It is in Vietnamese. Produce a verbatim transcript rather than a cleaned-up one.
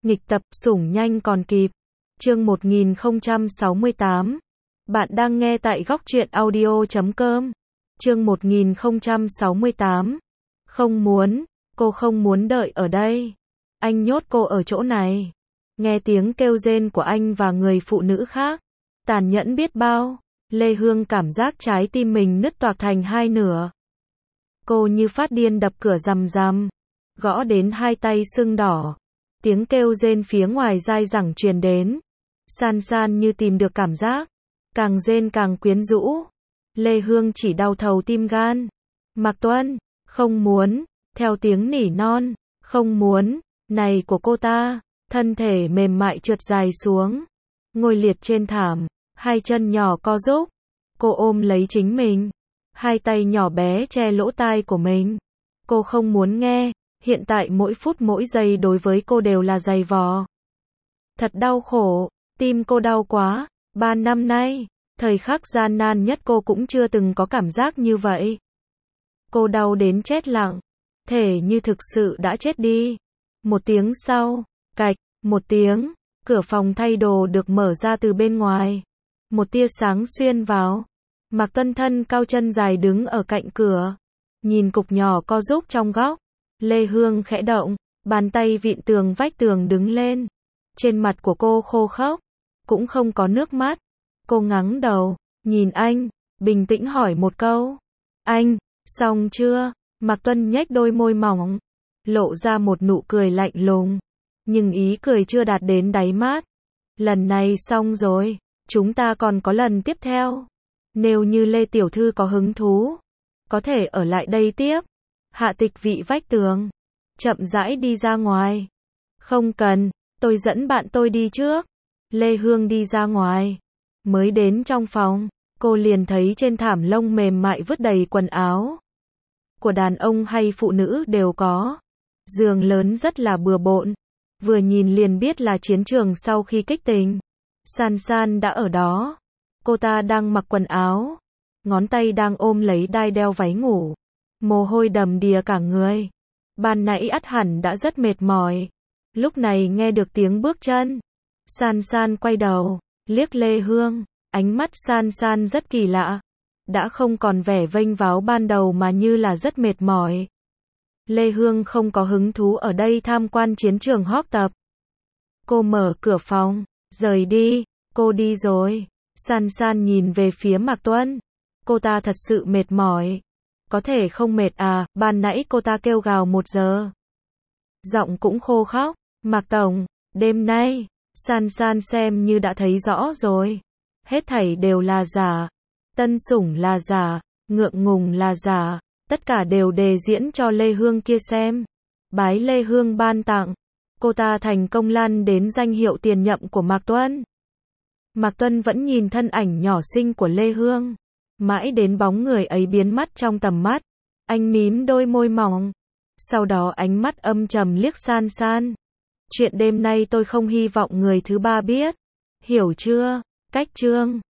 Nghịch tập, sủng nhanh còn kịp. Chương một nghìn không trăm sáu mươi tám. Bạn đang nghe tại góc truyện audio chấm com. Chương một nghìn không trăm sáu mươi tám. Không muốn, cô không muốn đợi ở đây. Anh nhốt cô ở chỗ này. Nghe tiếng kêu rên của anh và người phụ nữ khác. Tàn nhẫn biết bao. Lê Hương cảm giác trái tim mình nứt toạc thành hai nửa. Cô như phát điên đập cửa rầm rầm. Gõ đến hai tay sưng đỏ. Tiếng kêu rên phía ngoài dai dẳng truyền đến. San San như tìm được cảm giác. Càng rên càng quyến rũ. Lê Hương chỉ đau thầu tim gan. Mạc Tuân, không muốn. Theo tiếng nỉ non. Không muốn. Này của cô ta. Thân thể mềm mại trượt dài xuống. Ngồi liệt trên thảm. Hai chân nhỏ co rúm. Cô ôm lấy chính mình. Hai tay nhỏ bé che lỗ tai của mình. Cô không muốn nghe. Hiện tại mỗi phút mỗi giây đối với cô đều là giày vò. Thật đau khổ. Tim cô đau quá. Ba năm nay, thời khắc gian nan nhất cô cũng chưa từng có cảm giác như vậy. Cô đau đến chết lặng. Thể như thực sự đã chết đi. Một tiếng sau, cạch, một tiếng, cửa phòng thay đồ được mở ra từ bên ngoài. Một tia sáng xuyên vào. Mạc Tuân thân cao chân dài đứng ở cạnh cửa. Nhìn cục nhỏ co rúm trong góc. Lê Hương khẽ động, bàn tay vịn tường vách tường đứng lên. Trên mặt của cô khô khốc, cũng không có nước mắt. Cô ngẩng đầu, nhìn anh, bình tĩnh hỏi một câu. Anh, xong chưa? Mạc Tuân nhếch đôi môi mỏng, lộ ra một nụ cười lạnh lùng. Nhưng ý cười chưa đạt đến đáy mắt. Lần này xong rồi, chúng ta còn có lần tiếp theo. Nếu như Lê Tiểu Thư có hứng thú, có thể ở lại đây tiếp. Hạ Tịch vị vách tường, chậm rãi đi ra ngoài. Không cần, tôi dẫn bạn tôi đi trước. Lê Hương đi ra ngoài. Mới đến trong phòng, cô liền thấy trên thảm lông mềm mại vứt đầy quần áo. Của đàn ông hay phụ nữ đều có. Giường lớn rất là bừa bộn. Vừa nhìn liền biết là chiến trường sau khi kích tình. San San đã ở đó. Cô ta đang mặc quần áo. Ngón tay đang ôm lấy đai đeo váy ngủ. Mồ hôi đầm đìa cả người. Ban nãy ắt hẳn đã rất mệt mỏi. Lúc này nghe được tiếng bước chân. San San quay đầu, liếc Lê Hương. Ánh mắt San San rất kỳ lạ. Đã không còn vẻ vênh váo ban đầu mà như là rất mệt mỏi. Lê Hương không có hứng thú ở đây tham quan chiến trường hót tập. Cô mở cửa phòng, rời đi. Cô đi rồi. San San nhìn về phía Mạc Tuân. Cô ta thật sự mệt mỏi. Có thể không mệt à, ban nãy cô ta kêu gào một giờ. Giọng cũng khô khóc. Mạc Tổng, đêm nay, San San xem như đã thấy rõ rồi. Hết thảy đều là giả. Tân sủng là giả. Ngượng ngùng là giả. Tất cả đều đề diễn cho Lê Hương kia xem. Bái Lê Hương ban tặng. Cô ta thành công lăn đến danh hiệu tiền nhậm của Mạc Tuân. Mạc Tuân vẫn nhìn thân ảnh nhỏ xinh của Lê Hương. Mãi đến bóng người ấy biến mất trong tầm mắt. Anh mím đôi môi mỏng. Sau đó ánh mắt âm trầm liếc San San. Chuyện đêm nay tôi không hy vọng người thứ ba biết. Hiểu chưa? Cách chương.